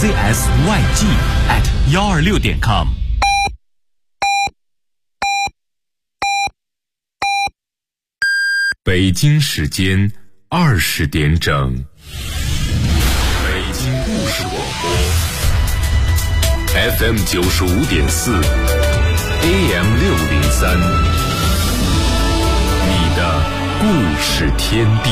CSYG@126.com。北京时间20点整，北京故事广播 FM 95.4 AM 603，你的故事天地。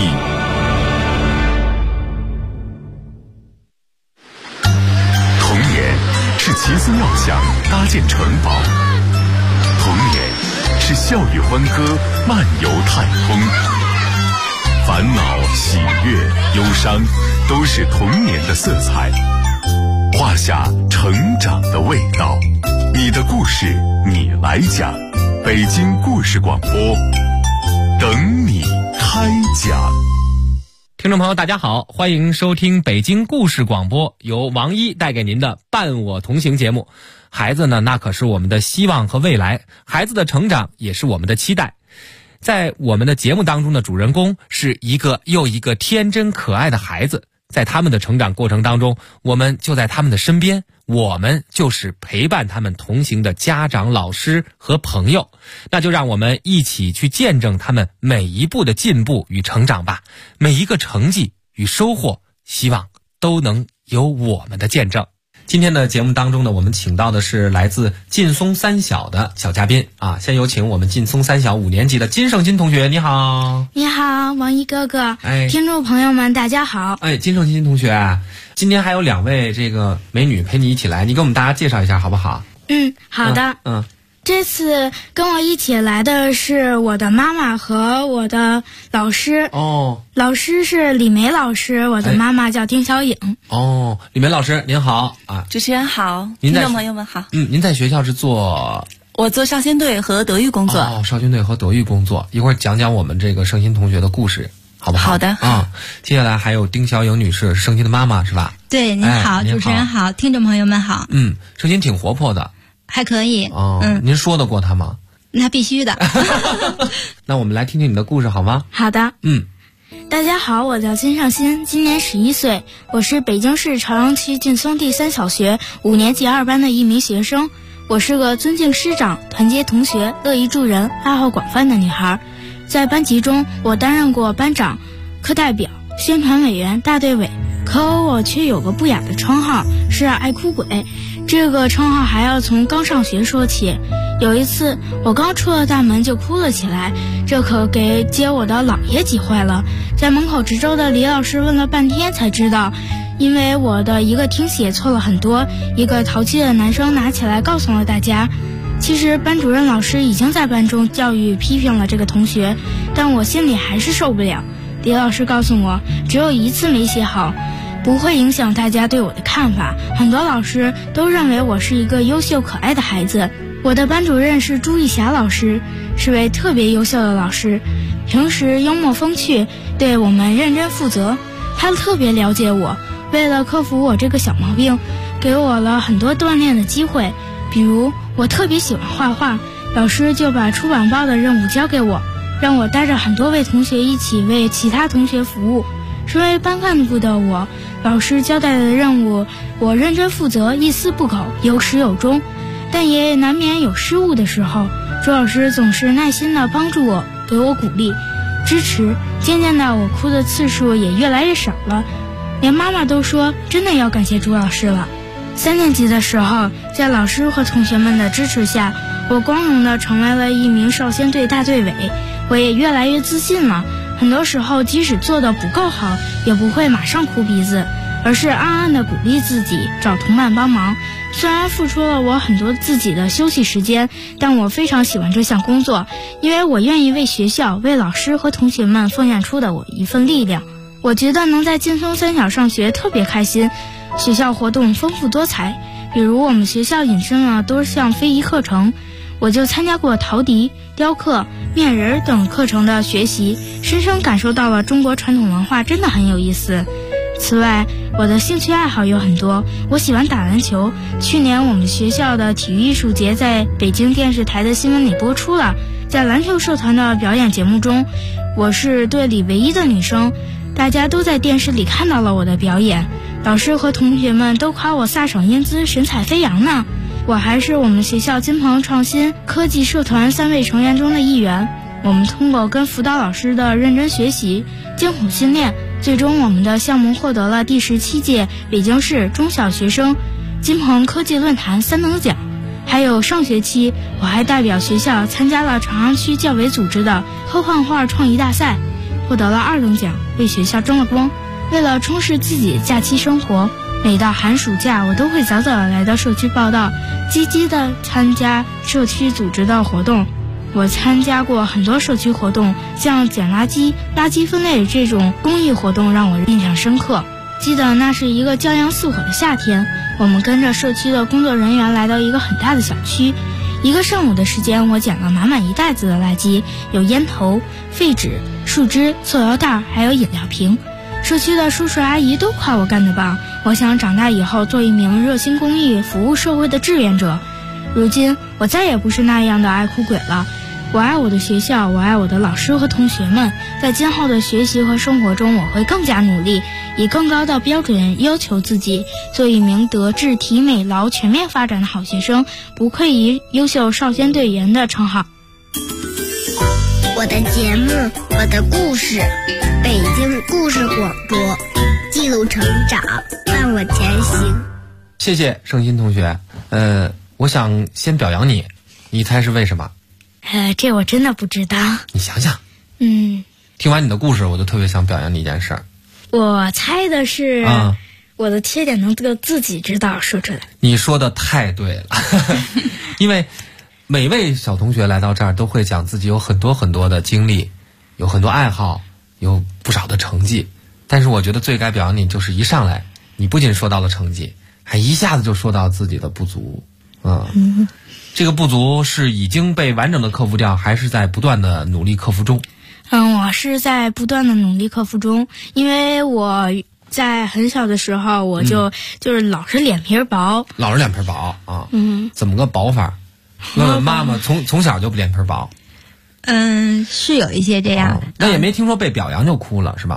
童年是奇思妙想搭建城堡，童年是笑语欢歌漫游太空，烦恼喜悦忧伤都是童年的色彩，画下成长的味道。你的故事你来讲，北京故事广播等你开讲。 听众朋友大家好，欢迎收听北京故事广播，由王一带给您的伴我同行节目。孩子呢，那可是我们的希望和未来，孩子的成长也是我们的期待。在我们的节目当中的主人公是一个又一个天真可爱的孩子，在他们的成长过程当中，我们就在他们的身边，我们就是陪伴他们同行的家长、老师和朋友。那就让我们一起去见证他们每一步的进步与成长吧，每一个成绩与收获，希望都能有我们的见证。今天的节目当中呢，我们请到的是来自劲松三小的小嘉宾啊，先有请我们劲松三小5年级的金胜金同学。你好。 你好，王一哥哥。 哎， 听众朋友们大家好。 哎，金胜金同学，今天还有2位这个美女陪你一起来，你给我们大家介绍一下好不好？ 好的。这次跟我一起来的是我的妈妈和我的老师。老师是李梅老师，我的妈妈叫丁小颖。 李梅老师您好啊。 主持人好，听众朋友们好。 您在学校是做？ 我做少先队和德育工作。 少先队和德育工作，一会儿讲讲我们这个胜心同学的故事好不好？ 好的。 接下来还有丁小颖女士，胜心的妈妈是吧？ 对，您好，主持人好，听众朋友们好。 胜心挺活泼的。 还可以。 您说得过他吗？ 那必须的。 那我们来听听你的故事好吗？ 好的。大家好，我叫金胜心，今年11岁，我是北京市朝阳区劲松第3小学5年级2班的一名学生。我是个尊敬师长、团结同学、乐意助人、爱好广泛的女孩。在班级中，我担任过班长、课代表、宣传委员、大队委，可我却有个不雅的称号，是爱哭鬼。这个称号还要从刚上学说起。有一次，我刚出了大门就哭了起来，这可给接我的姥爷急坏了。在门口值周的李老师问了半天才知道，因为我的一个听写错了很多，一个淘气的男生拿起来告诉了大家。其实班主任老师已经在班中教育批评了这个同学，但我心里还是受不了。李老师告诉我，只有一次没写好，不会影响大家对我的看法。很多老师都认为我是一个优秀可爱的孩子。我的班主任是朱玉霞老师，是位特别优秀的老师，平时幽默风趣，对我们认真负责。他特别了解我，为了克服我这个小毛病，给我了很多锻炼的机会。比如我特别喜欢画画，老师就把出版报的任务交给我，让我带着很多位同学一起为其他同学服务。身为班干部的我，老师交代的任务我认真负责，一丝不苟，有始有终，但也难免有失误的时候。朱老师总是耐心地帮助我，给我鼓励支持，渐渐的我哭的次数也越来越少了，连妈妈都说真的要感谢朱老师了。3年级的时候，在老师和同学们的支持下，我光荣地成为了一名少先队大队委，我也越来越自信了。很多时候即使做得不够好，也不会马上哭鼻子，而是暗暗地鼓励自己，找同伴帮忙。虽然付出了我很多自己的休息时间，但我非常喜欢这项工作，因为我愿意为学校、为老师和同学们奉献出的我一份力量。我觉得能在劲松3小上学特别开心，学校活动丰富多彩，比如我们学校引申了多项非遗课程，我就参加过陶笛、雕刻、面人等课程的学习，深深感受到了中国传统文化真的很有意思。此外，我的兴趣爱好有很多，我喜欢打篮球。去年我们学校的体育艺术节在北京电视台的新闻里播出了，在篮球社团的表演节目中，我是队里唯一的女生，大家都在电视里看到了我的表演。 老师和同学们都夸我飒爽英姿，神采飞扬呢。我还是我们学校金鹏创新科技社团3位成员中的一员。我们通过跟辅导老师的认真学习、艰苦训练，最终我们的项目获得了第17届北京市中小学生金鹏科技论坛3等奖。还有上学期，我还代表学校参加了朝阳区教委组织的科幻画创意大赛，获得了2等奖，为学校争了光。为了充实自己假期生活，每到寒暑假，我都会早早地来到社区报到，积极地参加社区组织的活动。我参加过很多社区活动，像捡垃圾、垃圾分类这种公益活动让我印象深刻。记得那是一个骄阳似火的夏天，我们跟着社区的工作人员来到一个很大的小区。1个上午的时间，我捡了满满1袋子的垃圾，有烟头、废纸、树枝、塑料袋，还有饮料瓶。社区的叔叔阿姨都夸我干得棒，我想长大以后做一名热心公益、服务社会的志愿者。如今我再也不是那样的爱哭鬼了，我爱我的学校，我爱我的老师和同学们。在今后的学习和生活中，我会更加努力，以更高的标准要求自己，做一名德智体美劳全面发展的好学生，不愧于优秀少先队员的称号。 我的节目，我的故事，北京故事广播，记录成长，伴我前行。 谢谢盛鑫同学。我想先表扬你，你猜是为什么？ 这我真的不知道。 你想想。听完你的故事，我就特别想表扬你一件事儿。 我猜的是，我的缺点能够自己知道说出来。 你说的太对了，因为每位小同学来到这儿都会讲自己有很多很多的经历，有很多爱好，有不少的成绩。但是我觉得最该表扬你就是一上来，你不仅说到了成绩，还一下子就说到自己的不足。这个不足是已经被完整的克服掉，还是在不断的努力克服中？ 我是在不断的努力克服中，因为我在很小的时候，我就是老是脸皮薄。老是脸皮薄啊？怎么个薄法？问问妈妈，从小就脸皮薄。 是有一些这样的。 那也没听说被表扬就哭了，是吧？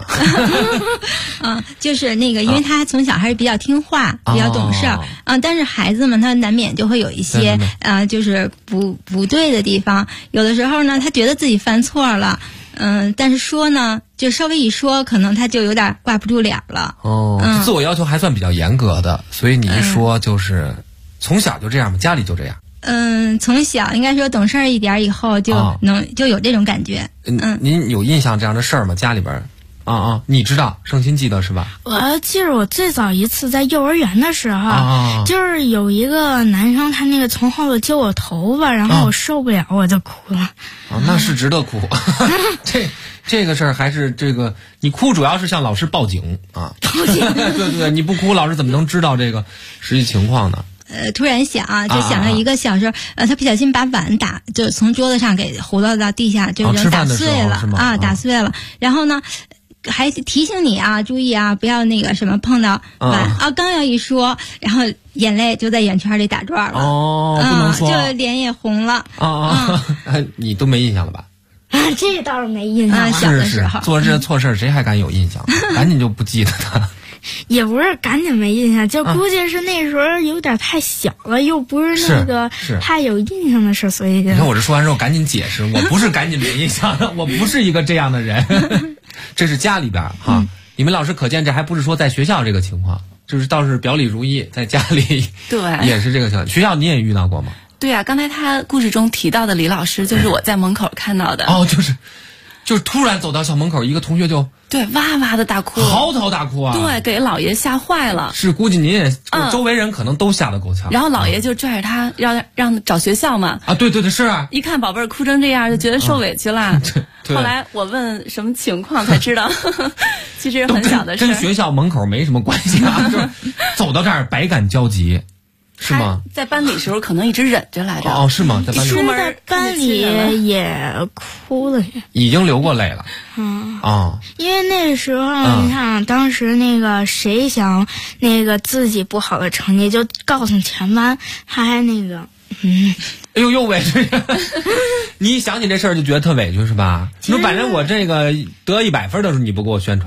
就是那个，因为他从小还是比较听话，比较懂事儿。但是孩子们他难免就会有一些就是不对的地方。有的时候呢，他觉得自己犯错了，但是说呢，就稍微一说，可能他就有点挂不住脸了。 自我要求还算比较严格的，所以你一说就是从小就这样吗？家里就这样？ 从小应该说懂事一点以后就有这种感觉。 您有印象这样的事儿吗？家里边你知道，盛鑫记得是吧？ 我记得我最早一次在幼儿园的时候，就是有一个男生，他那个从后头揪我头发，然后我受不了，我就哭了。 那是值得哭。这个事儿还是这个，你哭主要是向老师报警啊。报警。对，你不哭，老师怎么能知道这个实际情况呢？ 突然想就想到一个小时候，他不小心把碗就从桌子上给糊到地下，就人打碎了打碎了。然后呢，还提醒你注意不要那个什么碰到碗刚要一说，然后眼泪就在眼圈里打转了。 不能说， 就脸也红了。 你都没印象了吧？ 这倒是没印象。 小的时候做这些错事谁还敢有印象？赶紧就不记得他。 也不是赶紧没印象，就估计是那时候有点太小了，又不是那个太有印象的事，所以。 你看我这说完之后赶紧解释，我不是赶紧没印象的，我不是一个这样的人。这是家里边你们老师可见这还不是说在学校这个情况，就是倒是表里如一，在家里对也是这个情况。学校你也遇到过吗？ 对啊，刚才他故事中提到的李老师就是我在门口看到的。 就是突然走到校门口，一个同学就哇哇的大哭， 嚎啕大哭啊！ 对，给老爷吓坏了。 是，估计您也周围人可能都吓得够呛。 然后老爷就拽着他让找学校嘛。 对，是啊。 一看宝贝儿哭成这样，就觉得受委屈了。后来我问什么情况才知道，其实很小的事， 跟学校门口没什么关系就是走到这儿百感交集。是吗？ 在班里时候可能一直忍着来着。 是吗？在班里出门班里也哭了， 已经流过泪了。 因为那时候你看，当时那个谁想那个自己不好的成绩，就告诉全班，还那个哎呦，又委屈。你一想起这事儿就觉得特委屈是吧？你说反正我这个得100分的时候你不给我宣传，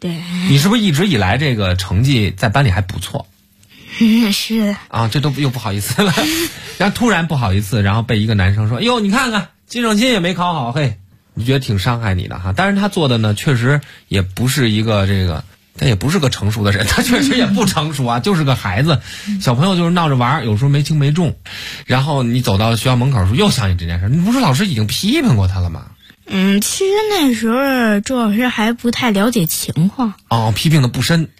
对。 你是不是一直以来这个成绩在班里还不错？ 是的。 啊，这都又不好意思了，然后突然不好意思，然后被一个男生说：“哟，你看看金圣钦也没考好，嘿。”你觉得挺伤害你的哈，但是他做的呢，确实也不是一个他也不是个成熟的人，他确实也不成熟啊，就是个孩子，小朋友就是闹着玩，有时候没轻没重。然后你走到学校门口的时候，又想起这件事，你不是老师已经批评过他了吗？ 其实那时候周老师还不太了解情况。 哦，批评的不深。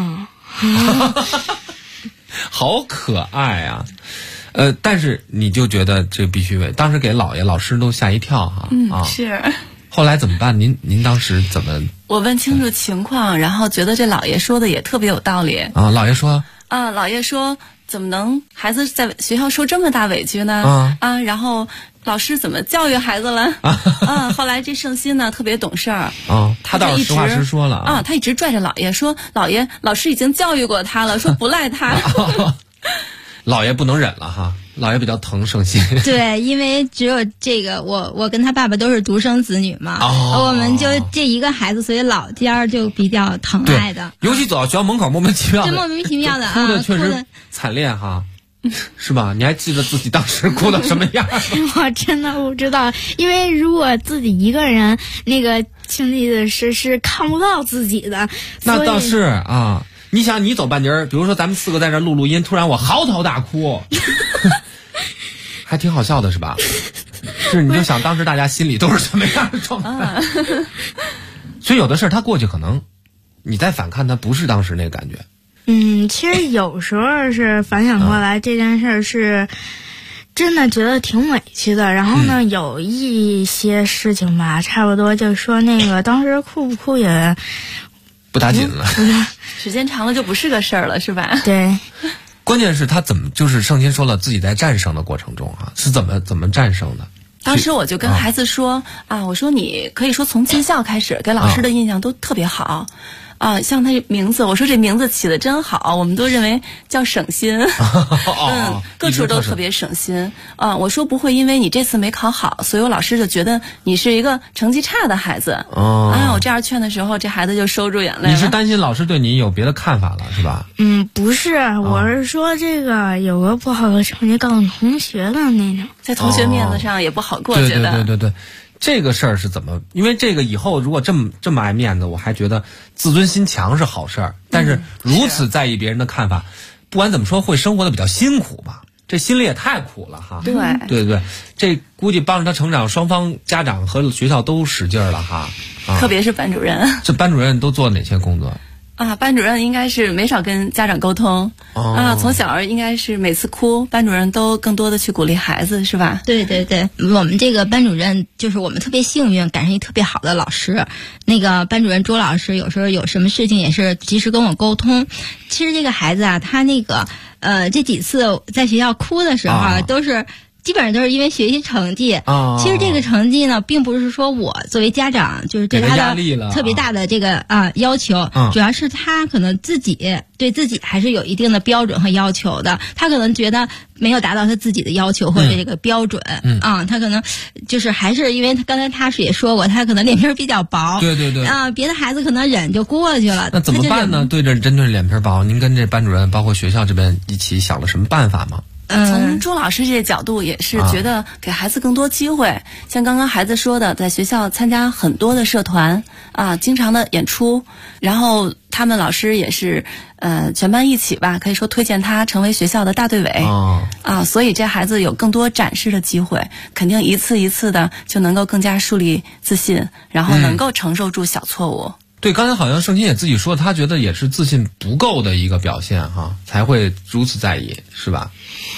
好可爱啊。但是你就觉得这必须为，当时给老师都吓一跳哈。 是。 后来怎么办？您当时怎么？ 我问清楚情况，然后觉得这老爷说的也特别有道理。 啊，老爷说。 老爷说怎么能孩子在学校受这么大委屈呢？然后老师怎么教育孩子了？后来这圣心呢特别懂事儿。 他倒是实话实说了。 他一直拽着老爷说，老师已经教育过他了，说不赖他。 老爷不能忍了哈，老爷比较疼圣心。 对，因为只有这个我跟他爸爸都是独生子女嘛，我们就这一个孩子，所以老家就比较疼爱的。 尤其走到学校门口，莫名其妙的， 就莫名其妙的哭的确实惨烈哈。是吧？你还记得自己当时哭到什么样？ 我真的不知道，因为如果自己一个人那个经历的是看不到自己的。 那倒是啊。你想，你走半截儿，比如说咱们4个在这录音，突然我嚎啕大哭，还挺好笑的，是吧？是，你就想当时大家心里都是什么样的状态。所以有的事儿他过去，可能你再反看，他不是当时那个感觉。 其实有时候是反想过来，这件事是真的觉得挺委屈的。然后呢，有一些事情吧，差不多就说那个当时哭不哭也不打紧了。 时间长了就不是个事儿了，是吧？ 对。 关键是他怎么，就是圣经说了，自己在战胜的过程中是怎么战胜的？ 当时我就跟孩子说我说你可以说从进校开始，给老师的印象都特别好。像他这名字，我说这名字起得真好，我们都认为叫省心。各处都特别省心。我说不会因为你这次没考好，所以我老师就觉得你是一个成绩差的孩子。我这样劝的时候，这孩子就收住眼泪了。 你是担心老师对你有别的看法了，是吧？ 不是，我是说这个有个不好的成绩告诉同学的那种， 在同学面子上也不好过，觉得。 对。这个事儿是怎么？因为这个以后如果这么爱面子，我还觉得自尊心强是好事儿。但是如此在意别人的看法，不管怎么说，会生活的比较辛苦吧？这心里也太苦了哈。对，这估计帮着他成长，双方家长和学校都使劲了哈。 特别是班主任。 这班主任都做哪些工作？ 班主任应该是没少跟家长沟通。从小应该是每次哭，班主任都更多的去鼓励孩子，是吧？ 对，我们这个班主任就是我们特别幸运，赶上一特别好的老师。那个班主任周老师有时候有什么事情也是及时跟我沟通。其实这个孩子他那个这几次在学校哭的时候都是。基本上都是因为学习成绩。其实这个成绩呢，并不是说我作为家长就是对他的特别大的这个要求，主要是他可能自己对自己还是有一定的标准和要求的。他可能觉得没有达到他自己的要求或者这个标准。他可能就是还是因为他刚才他也说过，他可能脸皮比较薄。 对。 别的孩子可能忍就过去了。 那怎么办呢？针对脸皮薄，您跟这班主任包括学校这边一起想了什么办法吗？ 从周老师这个角度也是觉得给孩子更多机会，像刚刚孩子说的，在学校参加很多的社团经常的演出，然后他们老师也是全班一起吧，可以说推荐他成为学校的大队委。所以这孩子有更多展示的机会，肯定一次一次的就能够更加树立自信，然后能够承受住小错误。 对，刚才好像圣心也自己说，他觉得也是自信不够的一个表现才会如此在意，是吧？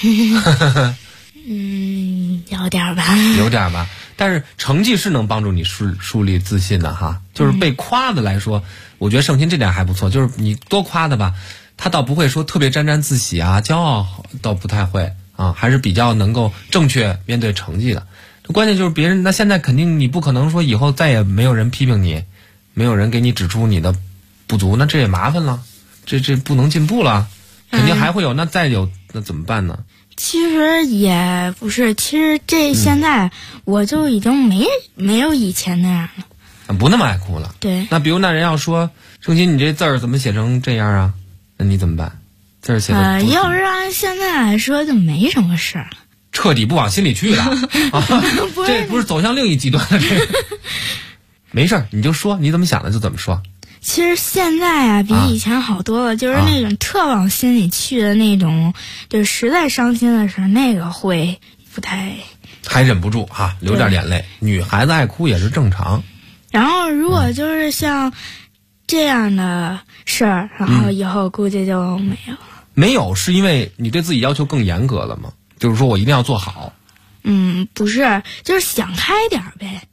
有点吧。但是成绩是能帮助你树立自信的就是被夸的来说，我觉得圣心这点还不错，就是你多夸的吧，他倒不会说特别沾沾自喜骄傲倒不太会还是比较能够正确面对成绩的。关键就是别人，那现在肯定你不可能说以后再也没有人批评你，没有人给你指出你的不足，那这也麻烦了，这不能进步了，肯定还会有。那再有那怎么办呢？ 其实也不是，其实这现在我就已经没有以前那样不那么爱哭了。 对。 那比如那人要说圣心，你这字儿怎么写成这样啊？那你怎么办？字儿写的要是按现在来说就没什么事儿， 彻底不往心里去了这不是走向另一极端了？这个没事儿，你就说你怎么想的就怎么说。 其实现在啊，比以前好多了，就是那种特往心里去的那种，就是实在伤心的事，那个会不太， 还忍不住哈，流点眼泪。女孩子爱哭也是正常。 然后如果就是像这样的事儿，然后以后估计就没有了。 没有是因为你对自己要求更严格了吗？就是说我一定要做好。 不是，就是想开点呗。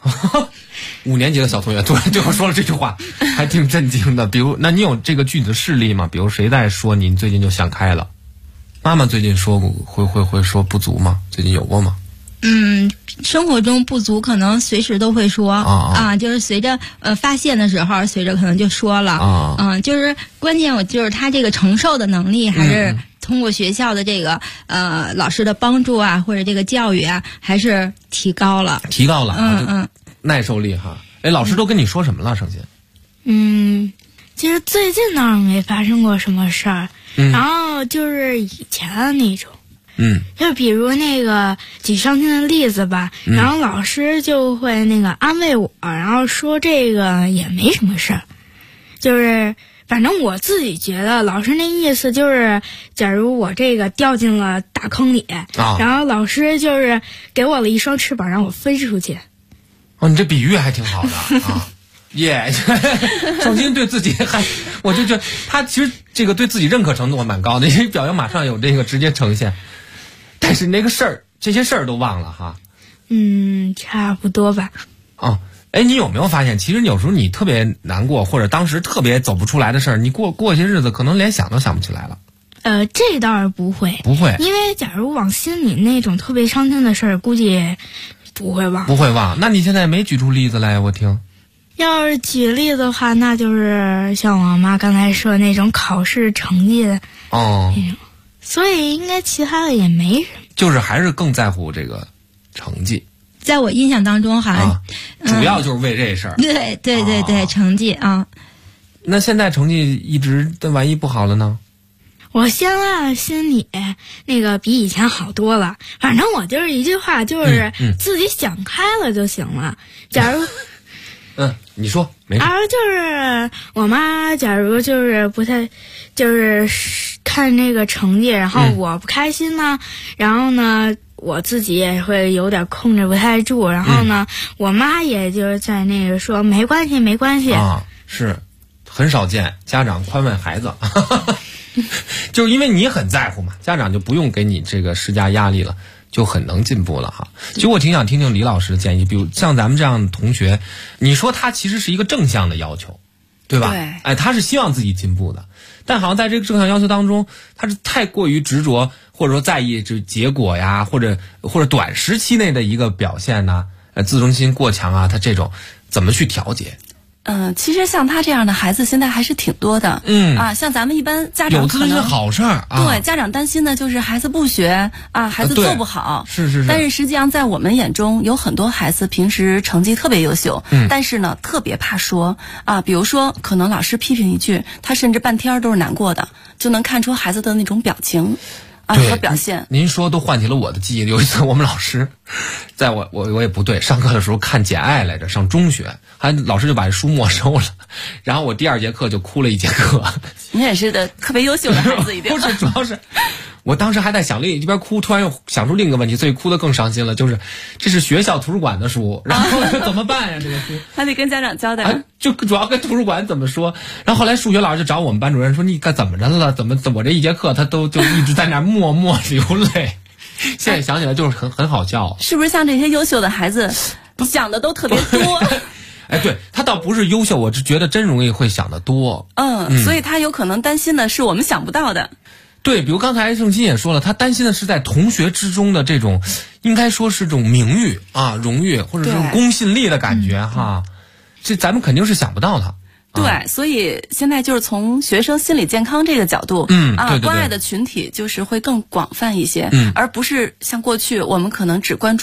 5年级的小同学突然对我说了这句话，还挺震惊的。比如，那你有这个具体的事例吗？比如谁在说你最近就想开了？妈妈最近说过会说不足吗？最近有过吗？ 生活中不足可能随时都会说就是随着发现的时候，随着可能就说了就是关键就是他这个承受的能力还是通过学校的这个老师的帮助啊，或者这个教育啊，还是提高了耐受力哈。老师都跟你说什么了，圣心？ 其实最近倒是没发生过什么事儿，然后就是以前的那种。就比如那个举伤心的例子吧，然后老师就会那个安慰我，然后说这个也没什么事儿，就是反正我自己觉得老师那意思就是，假如我这个掉进了大坑里，然后老师就是给我了一双翅膀让我飞出去。 你这比喻还挺好的啊。圣心对自己我就觉得他其实这个对自己认可程度蛮高的，因为表扬马上有这个直接呈现。但是那个事儿，这些事儿都忘了哈。 差不多吧。 你有没有发现，其实有时候你特别难过，或者当时特别走不出来的事儿，你过些日子可能连想都想不起来了。 这倒是不会，因为假如往心里那种特别伤心的事儿，估计不会忘。 那你现在没举出例子来，我听。 要是举例子的话，那就是像我妈刚才说那种考试成绩的那种。所以应该其他的也没什么， 就是还是更在乎这个成绩。 在我印象当中主要就是为这事儿。 对，成绩啊。 那现在成绩一直万一不好了呢？ 我现在心里那个比以前好多了，反正我就是一句话，就是自己想开了就行了。假如你说没事。 就是我妈，假如就是不太，就是看那个成绩，然后我不开心呢，然后呢，我自己也会有点控制不太住，然后呢，我妈也就是在那个说没关系是很少见家长宽慰孩子，就是因为你很在乎嘛，家长就不用给你这个施加压力了。就很能进步了哈。其实我挺想听听李老师的建议，比如像咱们这样的同学，你说他其实是一个正向的要求，对吧？ 对。 他是希望自己进步的，但好像在这个正向要求当中，他是太过于执着，或者说在意这结果呀，或者短时期内的一个表现呐，自尊心过强啊，他这种怎么去调节？ 其实像他这样的孩子现在还是挺多的。像咱们一般家长可能有是好事儿对，家长担心的就是孩子不学孩子做不好。 是。 但是实际上在我们眼中，有很多孩子平时成绩特别优秀，但是呢特别怕说比如说可能老师批评一句，他甚至半天都是难过的，就能看出孩子的那种表情和表现。 您说都唤起了我的记忆。有一次我们老师在我也不对，上课的时候看《简爱》来着，上中学，老师就把这书没收了，然后我第2节课就哭了1节课。 你也是的，特别优秀的孩子一定。 不是，主要是我当时还在想一边哭，突然又想出另一个问题，所以哭得更伤心了。就是这是学校图书馆的书，然后怎么办呀？这个书还得跟家长交代。 就主要跟图书馆怎么说。然后后来数学老师就找我们班主任说：“你该怎么着了？怎么我这1节课他就一直在那默默流泪。”现在想起来就是很好笑。 是不是像这些优秀的孩子想的都特别多？ 对，他倒不是优秀，我是觉得真容易会想得多。 所以他有可能担心的是我们想不到的。 对，比如刚才圣心也说了，他担心的是在同学之中的这种，应该说是这种名誉荣誉或者是公信力的感觉哈。这咱们肯定是想不到的。 对，所以现在就是从学生心理健康这个角度， 对， 关爱的群体就是会更广泛一些，而不是像过去我们可能只关注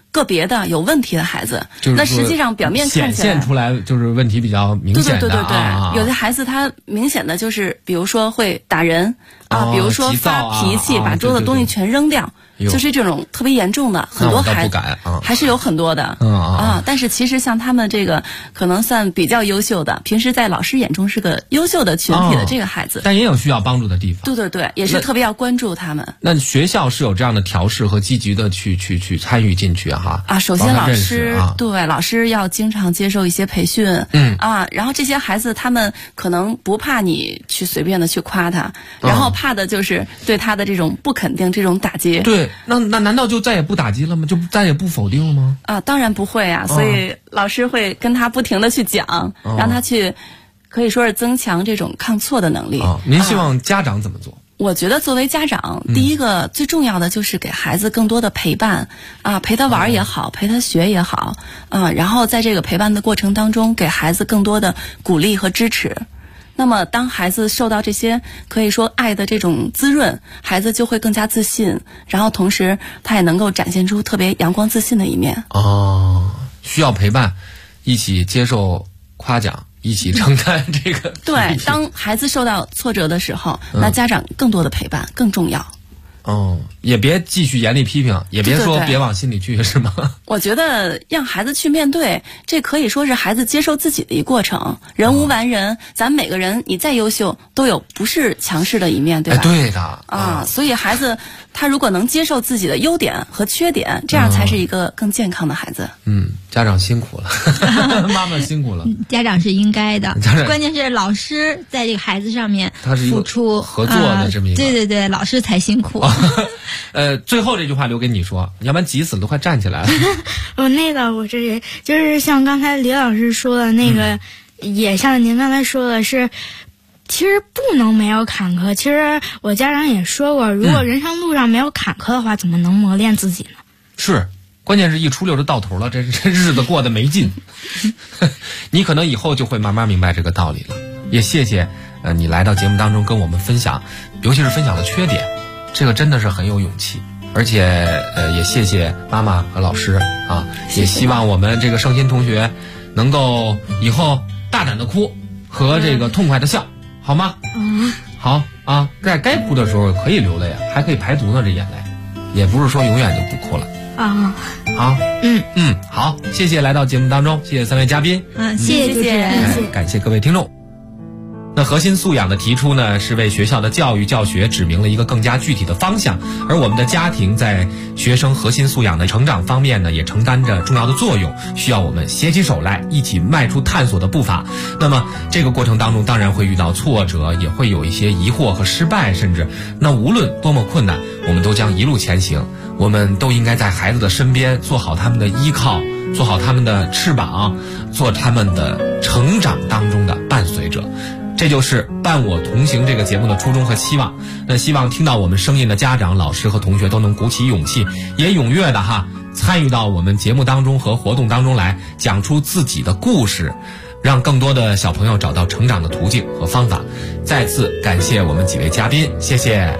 个别的有问题的孩子， 就是那实际上表面看起来显现出来就是问题比较明显的。 对，有的孩子他明显的就是，比如说会打人比如说发脾气，把桌子东西全扔掉。就是这种特别严重的，很多孩子还是有很多的但是其实像他们这个可能算比较优秀的，平时在老师眼中是个优秀的群体的这个孩子， 但也有需要帮助的地方。 对，也是特别要关注他们。 那学校是有这样的调试和积极的去参与进去首先老师对老师要经常接受一些培训然后这些孩子他们可能不怕你去随便的去夸他，然后怕的就是对他的这种不肯定，这种打击。 对，那难道就再也不打击了吗？就再也不否定了吗？ 当然不会所以老师会跟他不停的去讲让他去可以说是增强这种抗挫的能力您希望家长怎么做？ 我觉得作为家长第一个最重要的就是给孩子更多的陪伴陪他玩也好陪他学也好然后在这个陪伴的过程当中给孩子更多的鼓励和支持。那么当孩子受到这些可以说爱的这种滋润，孩子就会更加自信，然后同时他也能够展现出特别阳光自信的一面需要陪伴，一起接受夸奖，一起承担这个对，当孩子受到挫折的时候那家长更多的陪伴更重要也别继续严厉批评，也别说别往心里去，是吗？ 我觉得让孩子去面对，这可以说是孩子接受自己的一过程。人无完人，咱每个人你再优秀，都有不是强势的一面，对吧？ 对的所以孩子他如果能接受自己的优点和缺点，这样才是一个更健康的孩子。 家长辛苦了，妈妈辛苦了。 家长是应该的，关键是老师在这个孩子上面付出合作的这么一个对，老师才辛苦。 最后这句话留给你说，要不然急死了都快站起来了。 我这就是像刚才李老师说的那个，也像您刚才说的是，其实不能没有坎坷。其实我家长也说过，如果人生路上没有坎坷的话，怎么能磨练自己呢？ 是，关键是一出溜就到头了，这日子过得没劲。你可能以后就会慢慢明白这个道理了。也谢谢你来到节目当中跟我们分享，尤其是分享的缺点，这个真的是很有勇气。而且也谢谢妈妈和老师也希望我们这个圣心同学能够以后大胆的哭和这个痛快的笑，好吗？好在该哭的时候可以流泪还可以排毒呢，这眼泪也不是说永远就不哭了好好，谢谢来到节目当中，谢谢三位嘉宾谢谢主持人感谢各位听众。那核心素养的提出呢，是为学校的教育教学指明了一个更加具体的方向，而我们的家庭在学生核心素养的成长方面呢，也承担着重要的作用，需要我们携起手来，一起迈出探索的步伐。那么这个过程当中当然会遇到挫折，也会有一些疑惑和失败，甚至那无论多么困难，我们都将一路前行。我们都应该在孩子的身边，做好他们的依靠，做好他们的翅膀，做他们的成长当中的伴随者。这就是伴我同行这个节目的初衷和期望。那希望听到我们声音的家长、老师和同学都能鼓起勇气，也踊跃的参与到我们节目当中和活动当中来，讲出自己的故事，让更多的小朋友找到成长的途径和方法。再次感谢我们几位嘉宾，谢谢。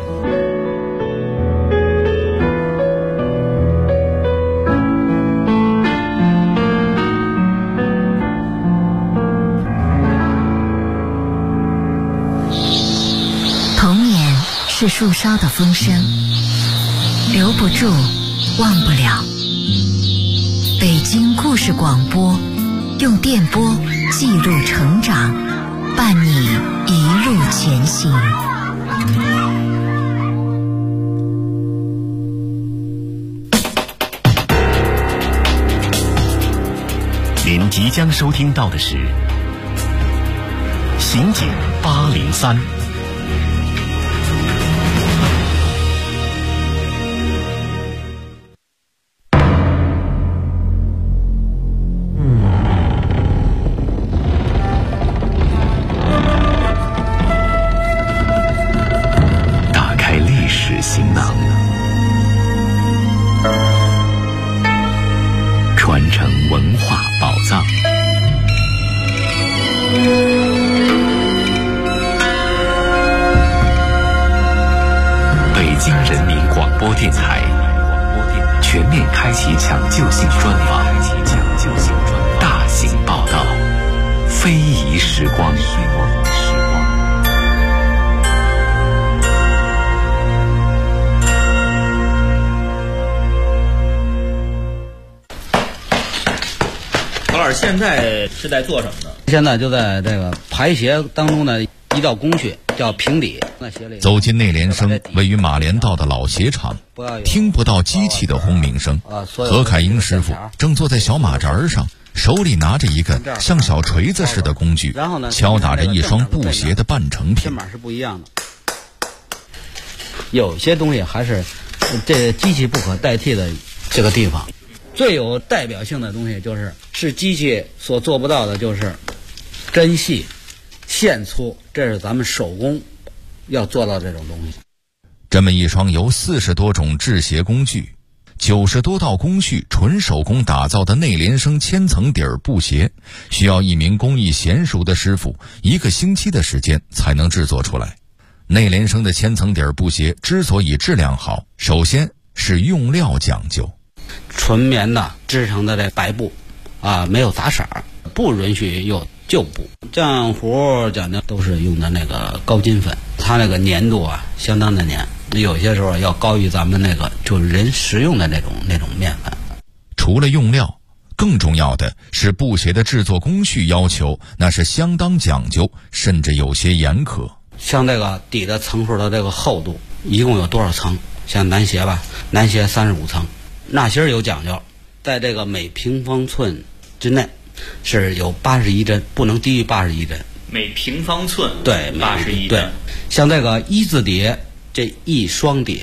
是树梢的风声，留不住，忘不了。北京故事广播，用电波记录成长，伴你一路前行。 您即将收听到的是刑警803。行囊，传承文化宝藏。北京人民广播电台全面开启抢救性专访，大型报道，非遗时光。 曹老师现在是在做什么呢？ 现在就在这个排协当中的一道工序叫平底。 走进内联升位于马连道的老鞋厂，听不到机器的轰鸣声。何凯英师傅正坐在小马扎上，手里拿着一个像小锤子似的工具，敲打着一双布鞋的半成品。 这码是不一样的，有些东西还是这机器不可代替的这个地方。最有代表性的东西是机器所做不到的，就是针细、线粗，这是咱们手工要做到这种东西。 这么一双由40多种制鞋工具、90多道工序纯手工打造的内联升千层底儿布鞋，需要一名工艺娴熟的师傅1个星期的时间才能制作出来。内联升的千层底儿布鞋之所以质量好，首先是用料讲究。 纯棉的织成的这白布没有杂色，不允许有旧布。浆糊讲究都是用的那个高筋粉，它那个粘度相当的粘，有些时候要高于咱们那个就是人食用的那种面粉。 除了用料，更重要的是布鞋的制作工序要求，那是相当讲究，甚至有些严苛。 像这个底的层数的这个厚度一共有多少层？像男鞋男鞋35层。纳鞋有讲究，在这个每平方寸之内是有81针，不能低于81针。 每平方寸对 81针。 对，像这个一字底，这一双底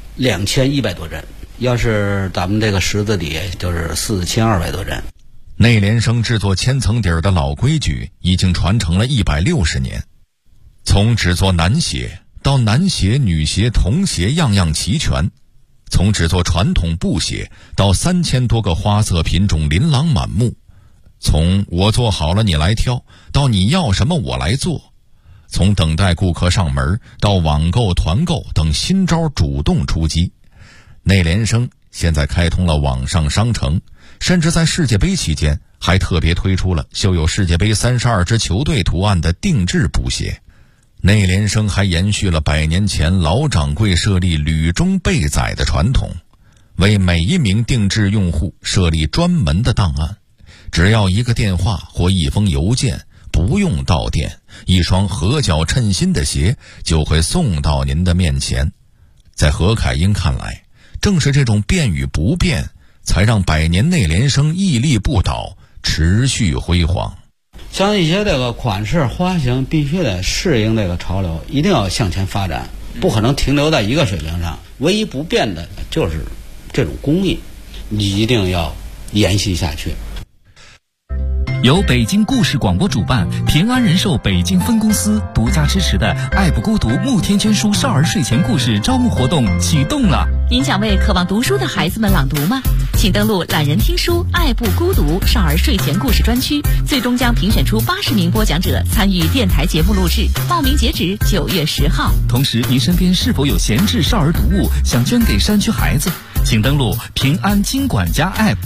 2100多针，要是咱们这个十字底就是4200多针。 内联升制作千层底儿的老规矩已经传承了160年，从制作男鞋到男鞋、女鞋、童鞋样样齐全。从制作传统布鞋到3000多个花色品种琳琅满目，从我做好了你来挑到你要什么我来做，从等待顾客上门到网购团购等新招主动出击。内联升现在开通了网上商城，甚至在世界杯期间还特别推出了绣有世界杯32支球队图案的定制布鞋。内联升还延续了100年前老掌柜设立履中备载的传统，为每一名定制用户设立专门的档案，只要一个电话或一封邮件，不用到店，一双合脚称心的鞋就会送到您的面前。在何凯英看来，正是这种变与不变，才让100年内联升屹立不倒，持续辉煌。 像一些这个款式花型必须得适应这个潮流，一定要向前发展，不可能停留在一个水平上。唯一不变的就是这种工艺，你一定要延续下去。 由北京故事广播主办，平安人寿北京分公司独家支持的爱不孤独慕天娟书少儿睡前故事招募活动启动了。 您想为渴望读书的孩子们朗读吗？请登录懒人听书爱不孤独少儿睡前故事专区，最终将评选出80名播讲者参与电台节目录制，报名截止9月10号。 同时，您身边是否有闲置少儿读物想捐给山区孩子？请登录平安金管家 App。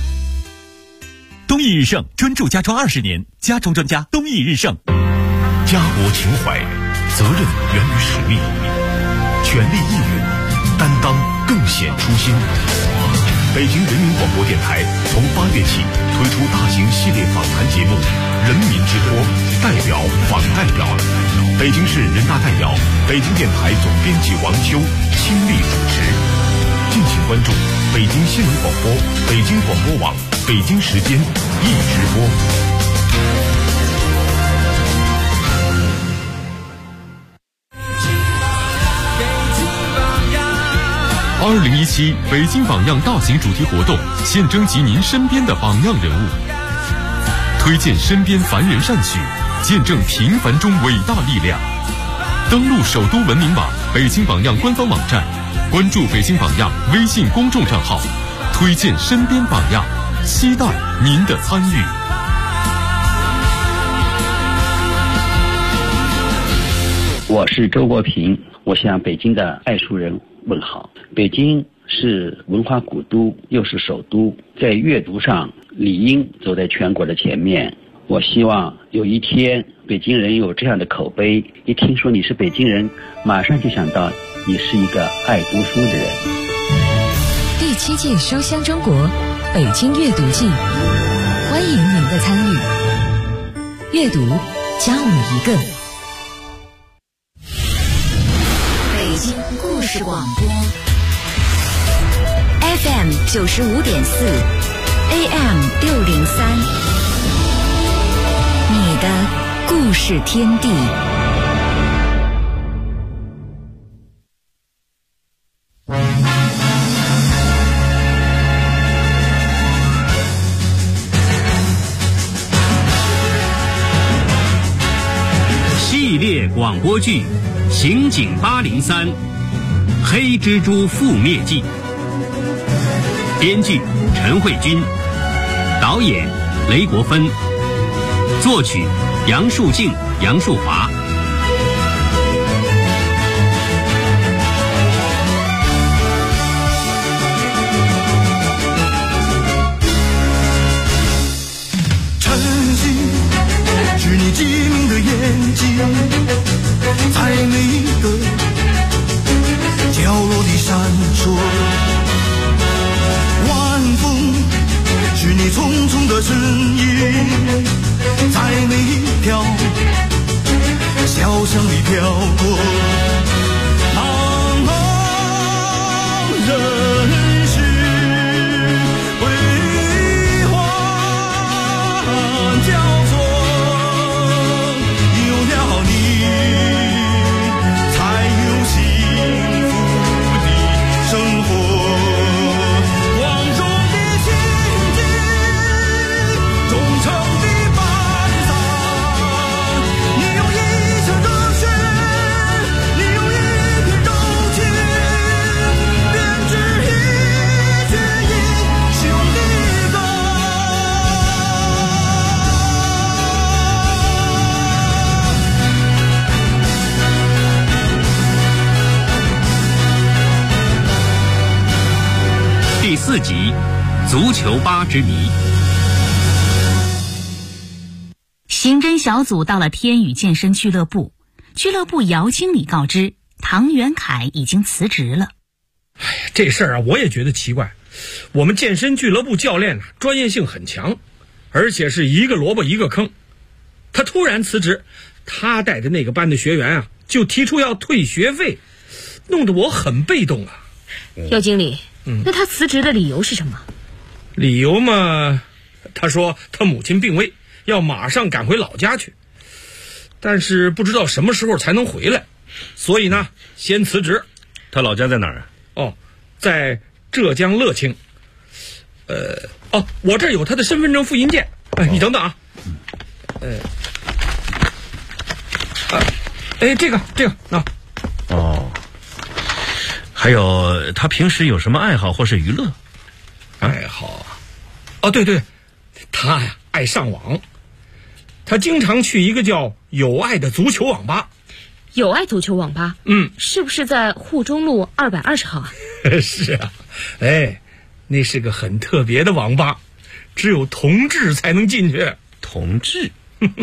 东益日盛专注家装20年，家装专家东益日盛。 家国情怀，责任源于使命，全力以赴，担当更显初心。北京人民广播电台从8月起推出大型系列访谈节目《人民之托》，代表访代表。北京市人大代表、北京电台总编辑王秋亲力主持。敬请关注北京新闻广播、北京广播网、北京时间一直播。2017北京榜样大型主题活动，现征集您身边的榜样人物，推荐身边凡人善举，见证平凡中伟大力量。登录首都文明网、北京榜样官方网站，关注北京榜样微信公众账号，推荐身边榜样，期待您的参与。 我是周国平，我向北京的爱书人问好。北京是文化古都，又是首都，在阅读上理应走在全国的前面。我希望有一天北京人有这样的口碑，一听说你是北京人，马上就想到你是一个爱读书的人。 第7届书香中国北京阅读季，欢迎您的参与。阅读加我们一个。北京故事广播 FM 95.4 AM 603，你的故事天地。 系列广播剧《刑警803黑蜘蛛覆灭记》，编剧陈慧君，导演雷国芬，作曲杨树静、杨树华。 晨曦是你机灵的眼睛，在每一个角落里闪烁。晚风是你匆匆的身影，在每一条小巷里飘过。茫茫人世辉煌交错，有了你才有幸福的生活。光荣的情景，忠诚的班长，你用一腔热血，你用一片柔情，编织一曲英雄的歌。 第4集《足球吧之谜》。 刑侦小组到了天宇健身俱乐部，俱乐部姚经理告知唐元凯已经辞职了。 这事儿啊，我也觉得奇怪。我们健身俱乐部教练专业性很强，而且是一个萝卜一个坑。他突然辞职，他带的那个班的学员啊，就提出要退学费，弄得我很被动啊。 姚经理，那他辞职的理由是什么？ 理由嘛，他说他母亲病危，要马上赶回老家去，但是不知道什么时候才能回来，所以呢，先辞职。 他老家在哪儿啊？ 哦，在浙江乐清。我这儿有他的身份证复印件。你等等啊。这个那。 还有他平时有什么爱好或是娱乐？ 爱好啊？对，他呀爱上网，他经常去一个叫友爱的足球网吧。 友爱足球网吧？是不是在沪中路220号啊？ 是啊，那是个很特别的网吧，只有同志才能进去。 同志？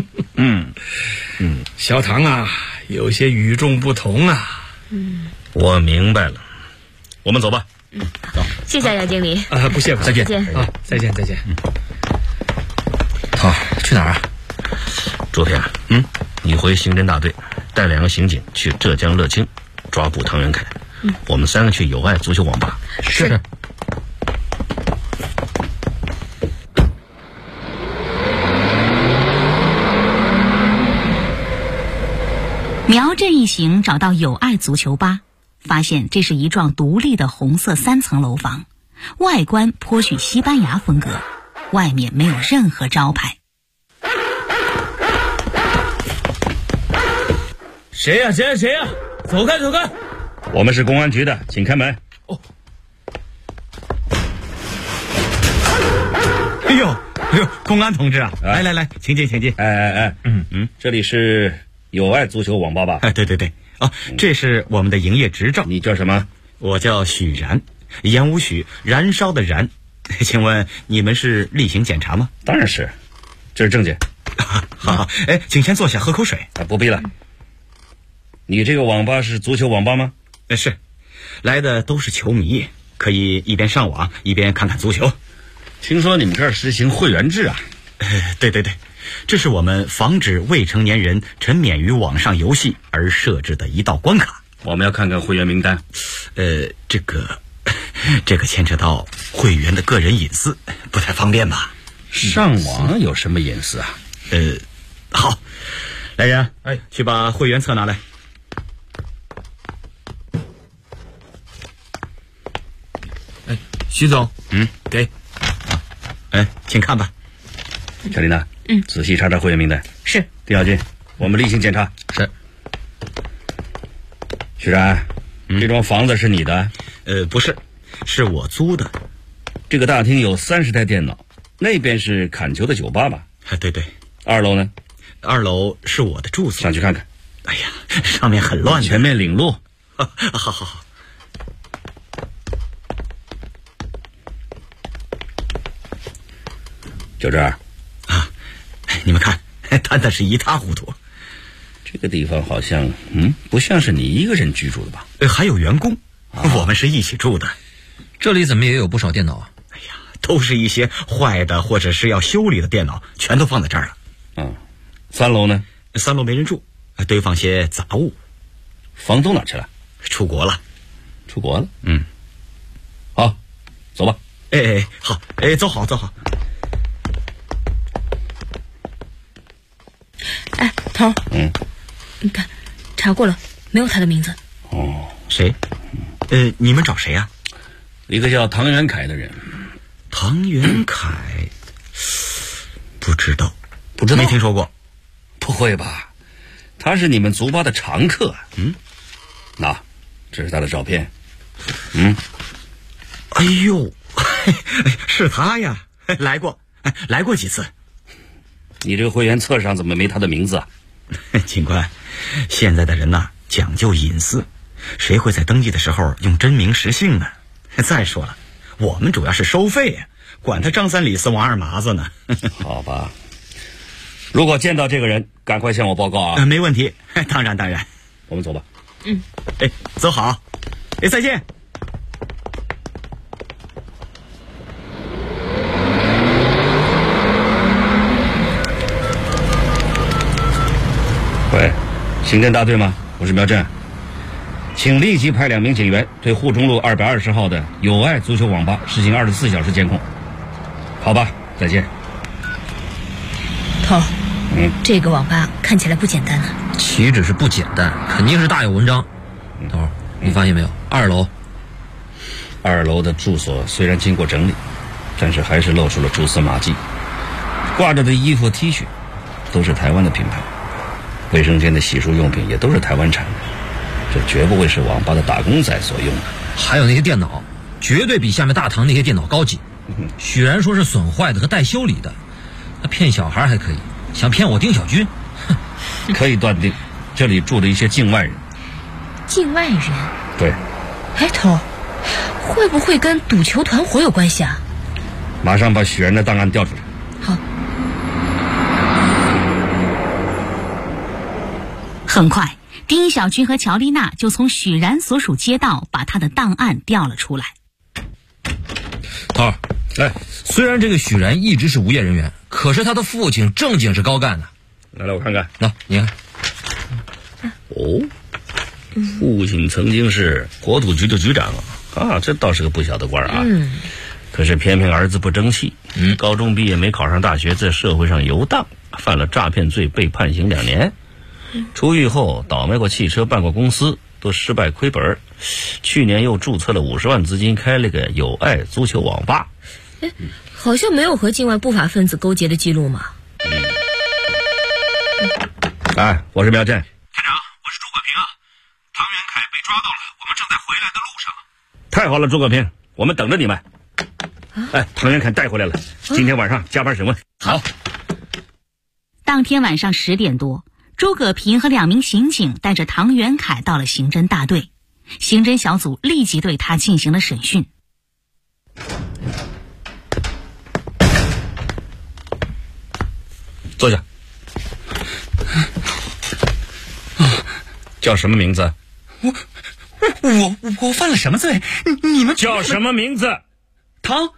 小唐啊，有些与众不同啊。 我明白了，我们走吧。 走，谢谢姚经理。 不谢， 再见。 再见。 好，去哪儿啊？朱平，你回刑侦大队，带2个刑警去浙江乐清抓捕唐元凯。我们3个去友爱足球网吧。 是。 苗振一行找到友爱足球吧，发现这是一幢独立的红色3层楼房，外观颇具西班牙风格，外面没有任何招牌。 谁呀？走开！我们是公安局的，请开门。 哎呦，公安同志啊，来，请进。 这里是友爱足球网吧吧？ 对。这是我们的营业执照。 你叫什么？ 我叫许然。 言无许，燃烧的燃。请问你们是例行检查吗？ 当然是，这是证件。 好，请先坐下喝口水。 不必了。你这个网吧是足球网吧吗？ 是，来的都是球迷，可以一边上网一边看看足球。 听说你们这儿实行会员制啊？ 对，这是我们防止未成年人沉湎于网上游戏而设置的一道关卡。 我们要看看会员名单。 这个牵扯到会员的个人隐私，不太方便吧？ 上网有什么隐私啊？ 好，来人，去把会员册拿来。 徐总， 给。请看吧。 小丽娜，仔细查查会员名单。 是。 丁小军，我们例行检查。 是。 徐然，这幢房子是你的？ 不是，是我租的。 这个大厅有30台电脑，那边是砍球的酒吧吧？ 对。 2楼呢 ？2楼是我的住所。 上去看看。 哎呀，上面很乱。 全面领路。 好。 就这儿啊，你们看，摊的是一塌糊涂。 这个地方好像不像是你一个人居住的吧？ 还有员工，我们是一起住的。 这里怎么也有不少电脑啊？ 哎呀，都是一些坏的或者是要修理的电脑，全都放在这儿了。 3楼呢 ？3楼没人住，堆放些杂物。 房东哪去了？ 出国了。 出国了？好，走吧。 好，走好。 头，你看，查过了，没有他的名字。 谁？你们找谁呀？ 一个叫唐元凯的人。 唐元凯？不知道，没听说过。 不会吧？他是你们足吧的常客。那，这是他的照片。 哎呦，是他呀，来过几次。 你这个会员册上怎么没他的名字啊？ 警官，现在的人呐，讲究隐私，谁会在登记的时候用真名实姓呢？再说了，我们主要是收费呀，管他张三李四王二麻子呢。 好吧，如果见到这个人，赶快向我报告啊。 没问题，当然。 我们走吧。 走好。再见。 喂，刑侦大队吗？我是苗震，请立即派2名警员对沪中路220号的友爱足球网吧实行24小时监控。好吧，再见。 头，这个网吧看起来不简单啊。 岂止是不简单，肯定是大有文章。头，你发现没有？2楼的住所虽然经过整理，但是还是露出了蛛丝马迹。挂着的衣服 T 恤都是台湾的品牌，卫生间的洗漱用品也都是台湾产的，这绝不会是网吧的打工仔所用的。 还有那些电脑，绝对比下面大堂那些电脑高级。许然说是损坏的和待修理的，他骗小孩还可以，想骗我丁小军， 可以断定这里住着一些境外人。 境外人？ 对。 头，会不会跟赌球团伙有关系啊？ 马上把许然的档案调出来。 好。 很快，丁小军和乔丽娜就从许然所属街道把他的档案调了出来。 头，虽然这个许然一直是无业人员，可是他的父亲正经是高干的。 来，我看看。 你看。 父亲曾经是国土局的局长啊，这倒是个不小的官啊。可是偏偏儿子不争气，高中毕业没考上大学，在社会上游荡，犯了诈骗罪，被判刑2年。出狱后倒卖过汽车，办过公司，都失败亏本。去年又注册了50万资金，开了个友爱足球网吧。 好像没有和境外不法分子勾结的记录嘛。 我是苗震。 台长，我是诸葛平啊。唐元凯被抓到了，我们正在回来的路上。 太好了，诸葛平，我们等着你们。唐元凯带回来了，今天晚上加班审问。 好。 当天晚上10点多，诸葛平和2名刑警带着唐元凯到了刑侦大队，刑侦小组立即对他进行了审讯。 叫什么名字？ 我犯了什么罪？你们叫什么名字？ 唐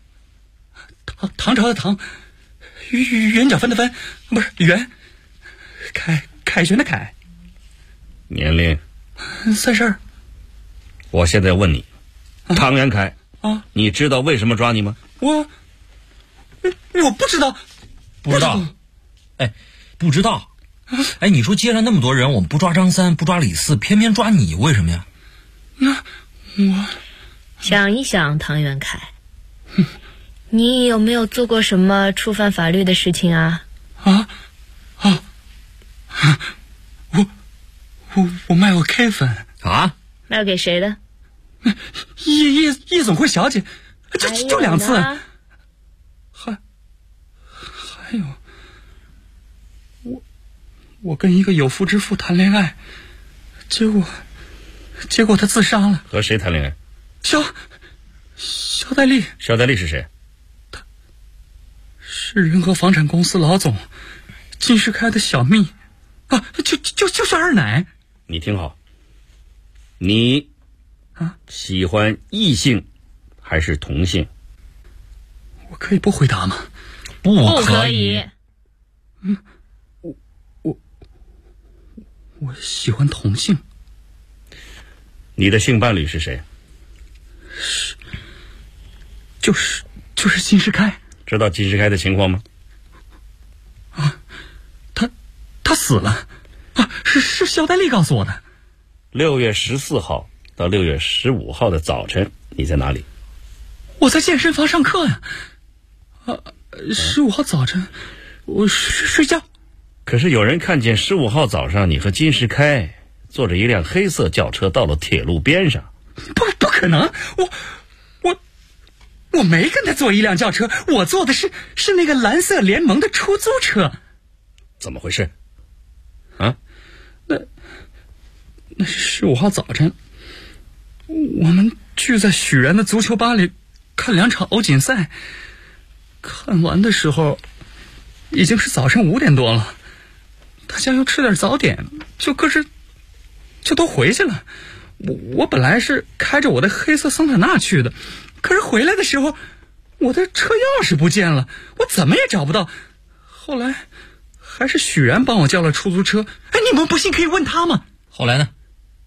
朝的唐，圆角分的分，不是圆，凯旋的凯。 年龄 ？30。 我现在问你，唐元凯啊，你知道为什么抓你吗？ 我不知道。 不知道？哎，不知道。哎，你说街上那么多人，我们不抓张三，不抓李四，偏偏抓你，为什么呀？ 那我想一想，唐元凯，你有没有做过什么触犯法律的事情啊？ 我卖过 K 粉啊？ 卖给谁的？ 夜总会小姐，就2次。还有。我跟一个有妇之夫谈恋爱，结果他自杀了。 和谁谈恋爱？ 肖代丽。 肖代丽是谁？ 他是仁和房产公司老总金世开的小蜜啊，就是二奶。 你听好，你喜欢异性还是同性？ 我可以不回答吗？ 不可以。 我喜欢同性。 你的性伴侣是谁？ 就是金世开。 知道金世开的情况吗？ 他死了啊！是肖代丽告诉我的。 6月14号到6月15号的早晨，你在哪里？ 我在健身房上课呀。15号早晨我睡觉。 可是有人看见15号早上你和金世开坐着一辆黑色轿车到了铁路边上。 不可能，我没跟他坐一辆轿车，我坐的是那个蓝色联盟的出租车。 怎么回事？啊？ 那是15号早晨，我们聚在许然的足球吧里看2场欧锦赛，看完的时候已经是早上5点多了。大家要吃点早点，就都回去了。我本来是开着我的黑色桑塔纳去的，可是回来的时候我的车钥匙不见了，我怎么也找不到。后来还是许然帮我叫了出租车。哎，你们不信可以问他吗？ 后来呢？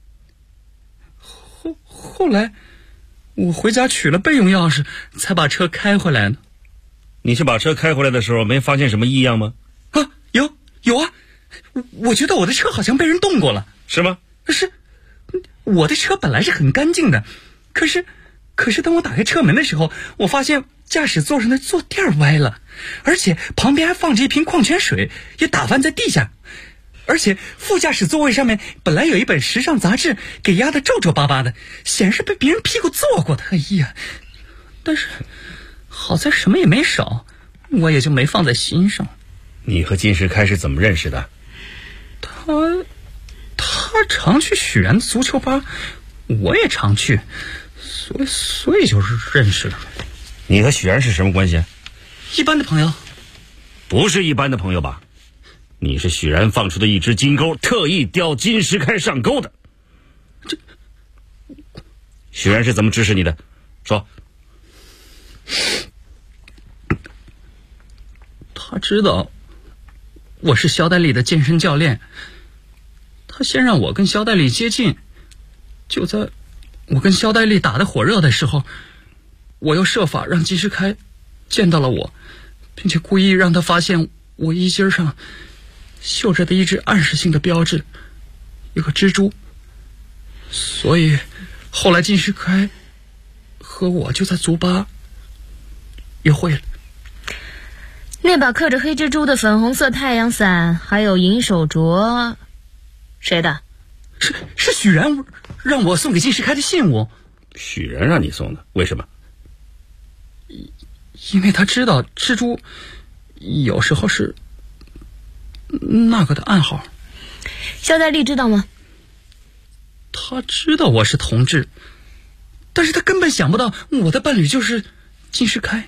后来我回家取了备用钥匙，才把车开回来呢。 你去把车开回来的时候没发现什么异样吗？ 有啊，我觉得我的车好像被人动过了。 是吗？ 是，我的车本来是很干净的，可是当我打开车门的时候，我发现驾驶座上的坐垫歪了，而且旁边还放着一瓶矿泉水，也打翻在地下。而且副驾驶座位上面本来有一本时尚杂志，给压得皱皱巴巴的，显然是被别人屁股坐过的。哎呀，但是好在什么也没少，我也就没放在心上。 你和金世开是怎么认识的？ 他常去许然的足球吧，我也常去，所以就是认识了。 你和许然是什么关系？ 一般的朋友。 不是一般的朋友吧？你是许然放出的一只金钩，特意钓金世开上钩的。许然是怎么指使你的？说。 他知道我是肖代丽的健身教练，他先让我跟肖代丽接近，就在我跟肖代丽打得火热的时候，我又设法让金世开见到了我，并且故意让他发现我衣襟上绣着的一只暗示性的标志，一个蜘蛛。所以后来金世开和我就在足吧约会了。 那把刻着黑蜘蛛的粉红色太阳伞还有银手镯，谁的？ 是许然让我送给金世开的信物。 许然让你送的？为什么？ 因为他知道蜘蛛有时候是那个的暗号。 肖代丽知道吗？ 他知道我是同志，但是他根本想不到我的伴侣就是金世开。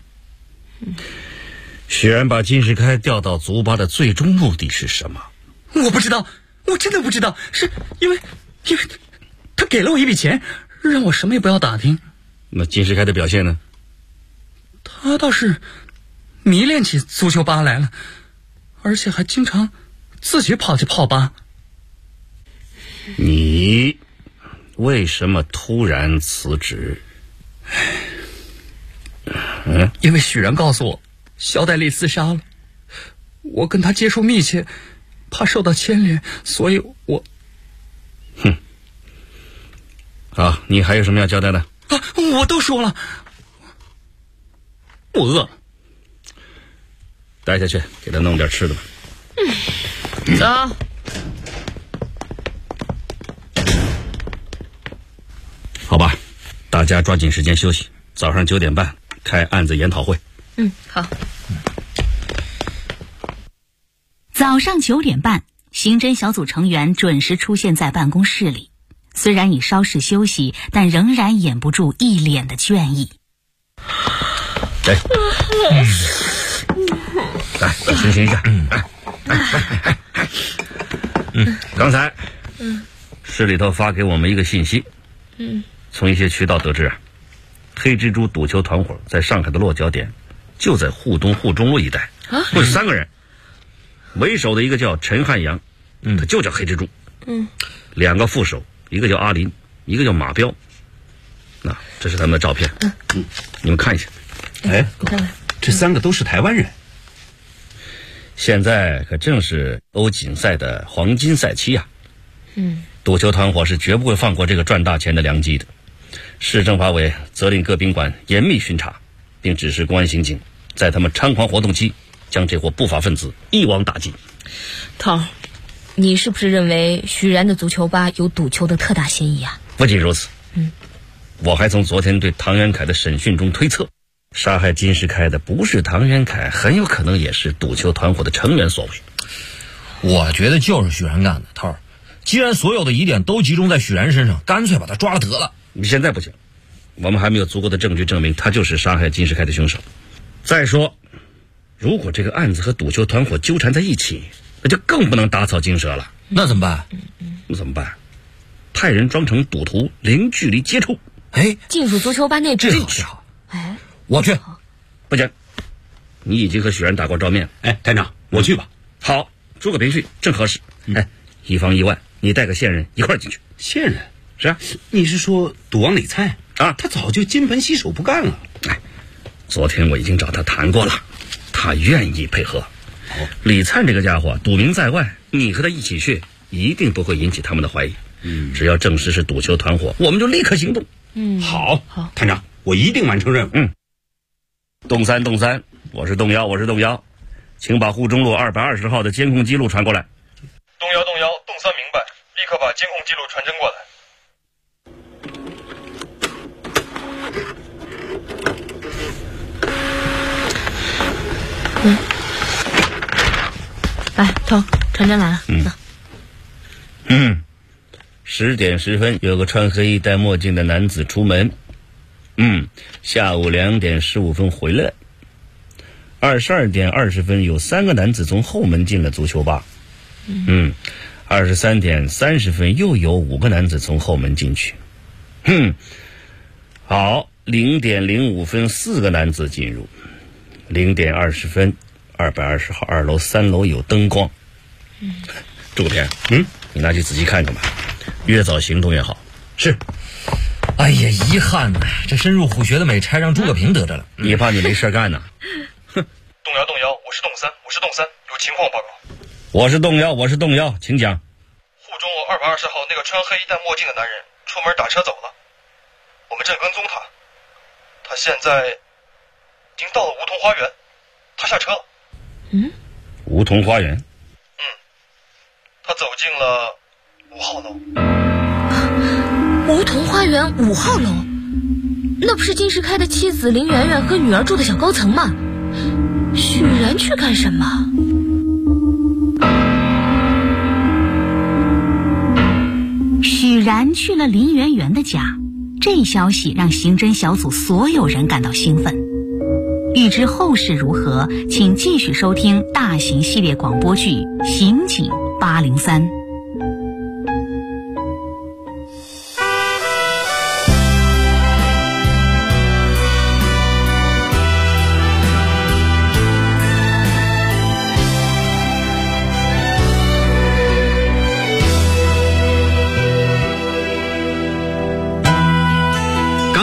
许然把金世开调到足吧的最终目的是什么？ 我不知道， 我真的不知道，是因为他给了我一笔钱，让我什么也不要打听。 那金世开的表现呢？ 他倒是迷恋起足球吧来了，而且还经常自己跑去泡吧。 你为什么突然辞职？ 因为许然告诉我肖代丽自杀了，我跟他接触密切，怕受到牵连，所以我…… 好，你还有什么要交代的？ 我都说了，我饿了。 带下去，给他弄点吃的吧。 走。 好吧，大家抓紧时间休息，早上9点半开案子研讨会。 好。 早上9点半，刑侦小组成员准时出现在办公室里，虽然已稍事休息，但仍然掩不住一脸的倦意。 来，清醒一下。刚才市里头发给我们一个信息，从一些渠道得知啊，黑蜘蛛赌球团伙在上海的落脚点就在沪东沪中路一带，不是3个人，为首的一个叫陈汉阳，他就叫黑蜘蛛，2个副手，一个叫阿林，一个叫马彪。那这是他们的照片，你们看一下。 哎，这3个都是台湾人。 现在可正是欧锦赛的黄金赛期啊！赌球团伙是绝不会放过这个赚大钱的良机的。市政法委责令各宾馆严密巡查，并指示公安刑警在他们猖狂活动期将这伙不法分子一网打尽。 头，你是不是认为徐然的足球吧有赌球的特大嫌疑啊？ 不仅如此，我还从昨天对唐元凯的审讯中推测，杀害金世开的不是唐元凯，很有可能也是赌球团伙的成员所为。 我觉得就是许然干的。头儿，既然所有的疑点都集中在许然身上，干脆把他抓了得了。 现在不行，我们还没有足够的证据证明他就是杀害金世开的凶手。再说，如果这个案子和赌球团伙纠缠在一起，那就更不能打草惊蛇了。 那怎么办？ 那怎么办？派人装成赌徒，零距离接触。 进入足球吧内部。 这好。我去。 不行，你已经和许然打过照面。 团长，我去吧。 好，诸葛培训正合适。以防意外，你带个线人一块进去。 线人？ 是啊， 你是说赌王李灿啊？他早就金盆洗手不干了。 昨天我已经找他谈过了，他愿意配合。李灿这个家伙赌名在外，你和他一起去，一定不会引起他们的怀疑。只要证实是赌球团伙，我们就立刻行动。 好，团长，我一定完成任务。 洞三，我是洞幺，请把沪中路220号的监控记录传过来。 洞幺，洞三明白，立刻把监控记录传真过来。 来，头，传真来了。 10点10分，有个穿黑衣戴墨镜的男子出门。下午2点15分回来。22点20分，有3个男子从后门进了足球吧。23点30分，又有5个男子从后门进去。好，0点05分，4个男子进入。0点20分，220号2楼3楼有灯光。诸葛平，你拿去仔细看看吧，越早行动越好。 是。 哎呀，遗憾呐，这深入虎穴的美差让诸葛平得着了。 你怕你没事干呢？ 洞幺，我是洞三，有情况报告。 我是洞幺，请讲。 沪中路220号那个穿黑衣戴墨镜的男人出门打车走了，我们正跟踪他，他现在已经到了梧桐花园，他下车了。 梧桐花园？ 他走进了5号楼。 梧桐花园5号楼，那不是金世开的妻子林媛媛和女儿住的小高层吗？许然去干什么？ 许然去了林媛媛的家，这消息让刑侦小组所有人感到兴奋。欲知后事如何，请继续收听大型系列广播剧《刑警803》。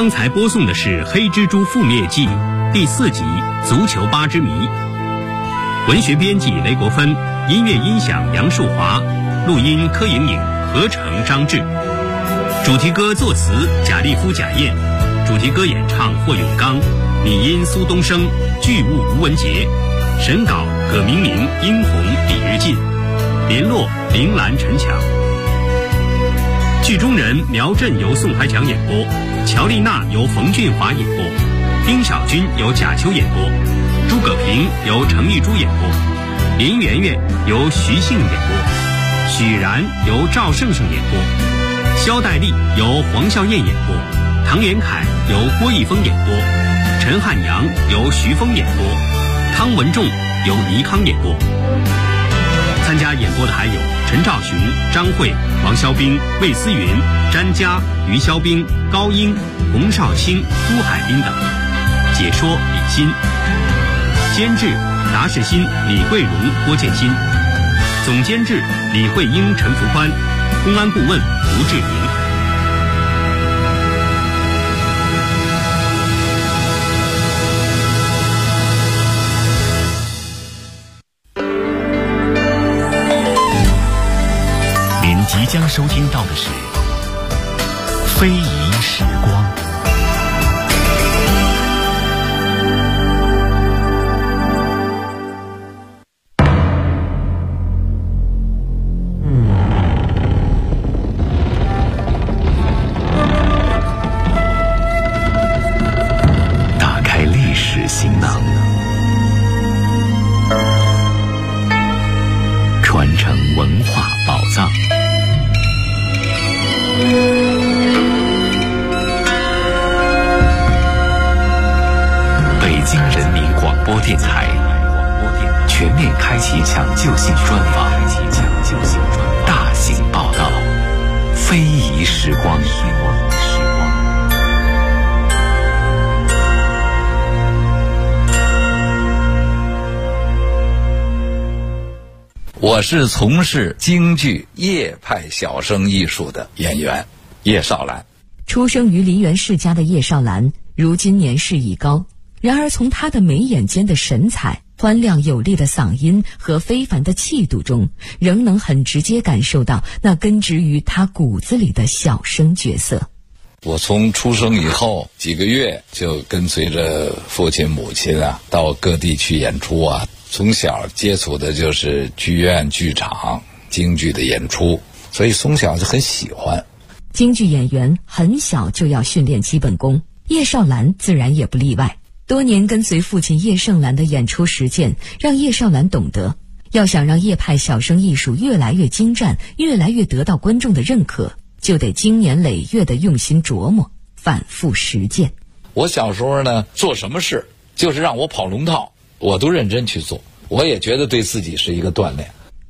刚才播送的是《黑蜘蛛覆灭记》第4集《足球8之谜》，文学编辑雷国芬，音乐音响杨树华，录音柯莹莹，合成张志。主题歌作词贾立夫、贾燕，主题歌演唱霍永刚，拟音苏东升，剧务吴文杰，审稿葛明明、殷红、李日进，联络铃兰、陈强。剧中人苗振由宋海强演播，乔丽娜由冯俊华演播，丁小军由贾秋演播，诸葛平由程玉珠演播，林媛媛由徐杏演播，许然由赵胜胜演播，肖黛丽由黄笑燕演播，唐元凯由郭一峰演播，陈汉阳由徐峰演播，汤文仲由倪康演播。参加演播的还有陈兆群、张慧、王肖兵、魏思云、詹佳、于肖兵、高英、洪少卿、朱海滨等。解说李欣，监制达世新、李桂荣、郭建新，总监制李慧英、陈福宽，公安顾问吴志明。 即将收听到的是《非遗时光》。打开历史行囊，传承文化宝藏。北京人民广播电台全面开启抢救性专访，大型报道，非遗时光。 我是从事京剧叶派小生艺术的演员叶绍兰。 出生于梨园世家的叶绍兰，如今年事已高，然而从她的眉眼间的神采、欢亮有力的嗓音和非凡的气度中，仍能很直接感受到那根植于她骨子里的小生角色。 我从出生以后几个月就跟随着父亲母亲到各地去演出从小接触的就是剧院、剧场、京剧的演出，所以从小就很喜欢。 京剧演员很小就要训练基本功，叶绍兰自然也不例外。多年跟随父亲叶盛兰的演出实践，让叶绍兰懂得，要想让叶派小生艺术越来越精湛，越来越得到观众的认可，就得经年累月的用心琢磨，反复实践。 我小时候呢，做什么事就是让我跑龙套，我都认真去做，我也觉得对自己是一个锻炼。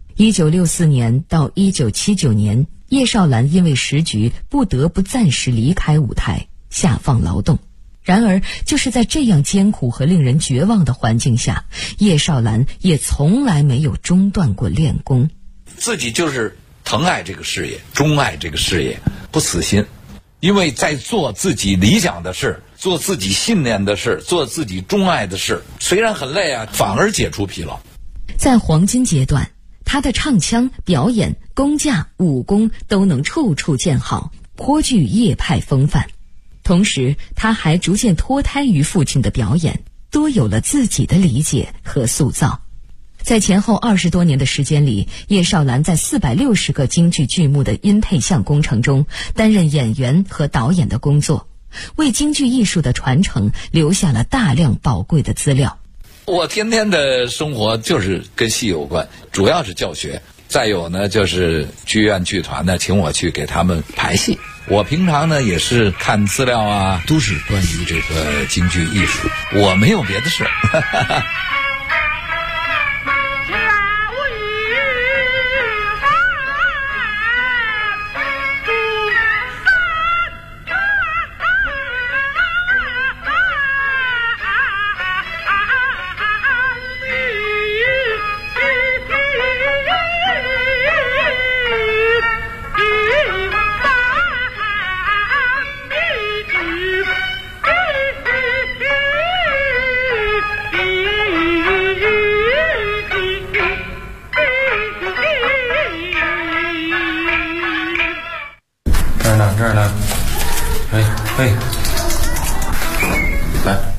1964年到1979年，叶绍兰因为时局不得不暂时离开舞台，下放劳动。然而就是在这样艰苦和令人绝望的环境下，叶绍兰也从来没有中断过练功。 自己就是疼爱这个事业，钟爱这个事业，不死心。因为在做自己理想的事，做自己信念的事，做自己钟爱的事，虽然很累反而解除疲劳。 在黄金阶段，他的唱腔、表演、功架、武功都能处处见好，颇具叶派风范。同时他还逐渐脱胎于父亲的表演，多有了自己的理解和塑造。在前后20多年的时间里，叶绍兰在460个京剧剧目的音配像工程中担任演员和导演的工作，为京剧艺术的传承留下了大量宝贵的资料。 我天天的生活就是跟戏有关，主要是教学，再有呢就是剧院剧团呢请我去给他们排戏。我平常呢也是看资料都是关于这个京剧艺术，我没有别的事。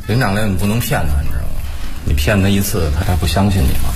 灵长类你不能骗他，你知道吗？你骗他一次，他还不相信你吗？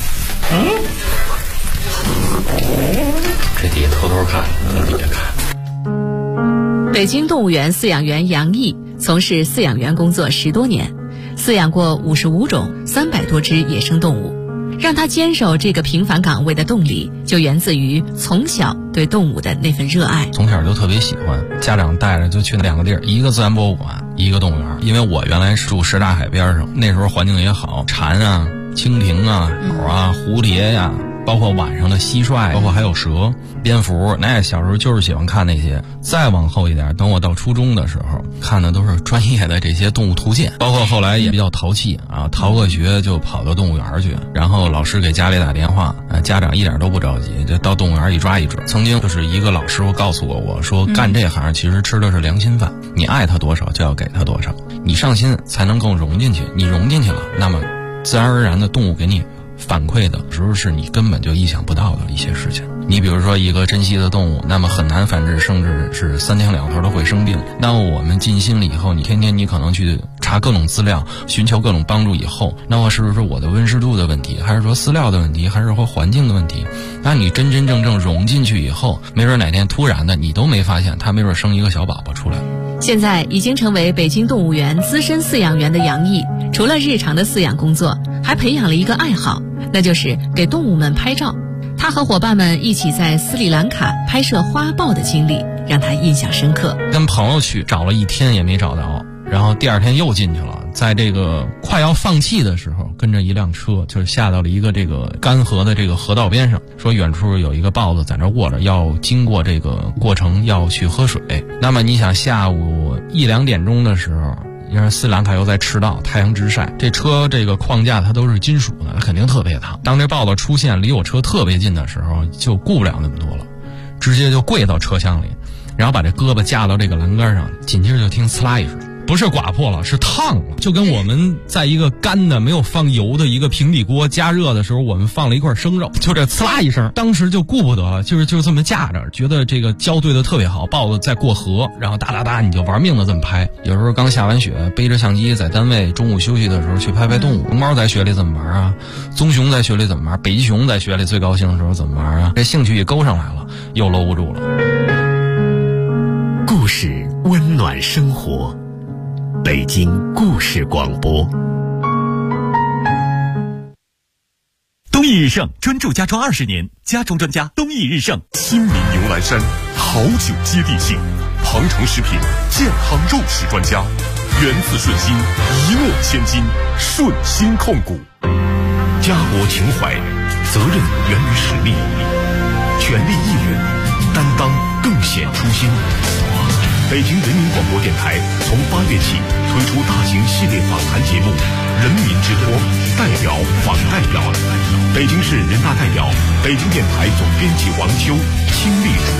这底下偷偷看，从底下看。 北京动物园饲养员杨毅从事饲养员工作10多年，饲养过55种300多只野生动物。让他坚守这个平凡岗位的动力，就源自于从小对动物的那份热爱。 从小就特别喜欢，家长带着就去2个地儿，一个自然博物馆，一个动物园。因为我原来是住什刹海边上，那时候环境也好，蝉啊、蜻蜓啊、鸟啊、蝴蝶呀，包括晚上的蟋蟀，包括还有蛇、蝙蝠，那小时候就是喜欢看那些。再往后一点，等我到初中的时候，看的都是专业的这些动物图鉴，包括后来也比较淘气啊，逃个学就跑到动物园去，然后老师给家里打电话，家长一点都不着急，就到动物园一抓一准。曾经就是一个老师傅告诉过我说，干这行其实吃的是良心饭，你爱他多少就要给他多少，你上心才能够融进去，你融进去了，那么自然而然的动物给你反馈的时候是你根本就意想不到的一些事情。你比如说一个珍稀的动物，那么很难繁殖，甚至是3天2头都会生病。那么我们尽心了以后，你天天你可能去查各种资料，寻求各种帮助以后，那么是不是我的温湿度的问题，还是说饲料的问题，还是说环境的问题？那你真真正正融进去以后，没准哪天突然的你都没发现，它没准生一个小宝宝出来。 现在已经成为北京动物园资深饲养员的杨毅，除了日常的饲养工作，还培养了一个爱好，那就是给动物们拍照。他和伙伴们一起在斯里兰卡拍摄花豹的经历让他印象深刻。 跟朋友去找了1天也没找到，然后第2天又进去了，在这个快要放弃的时候，跟着一辆车就是下到了一个这个干河的这个河道边上，说远处有一个豹子在那卧着，要经过这个过程要去喝水。那么你想下午1、2点钟的时候，因为斯里兰卡又在赤道，太阳直晒，这车这个框架它都是金属的，它肯定特别烫。当这豹子出现离我车特别近的时候，就顾不了那么多了，直接就跪到车厢里，然后把这胳膊架到这个栏杆上，紧接着就听呲啦一声，不是刮破了，是烫了，就跟我们在一个干的没有放油的一个平底锅加热的时候，我们放了一块生肉，就这呲啦一声，当时就顾不得了，就这么架着，觉得这个胶对的特别好，豹子在过河，然后哒哒哒你就玩命的这么拍。有时候刚下完雪，背着相机在单位中午休息的时候去拍拍动物。熊猫在雪里怎么玩啊？棕熊在雪里怎么玩？北极熊在雪里最高兴的时候怎么玩啊？这兴趣一勾上来了，又搂不住了。 故事温暖生活，北京故事广播。东益日盛专注家装20年，家装专家东益日盛。新民牛栏山，好酒接地气。庞城食品健康肉食专家，源自顺心，一诺千金，顺心控股。家国情怀，责任源于实力，全力以赴，担当更显初心。北京人民广播电台从8月起推出大型系列访谈节目《人民之托》，代表访代表。北京市人大代表、北京电台总编辑王秋倾力主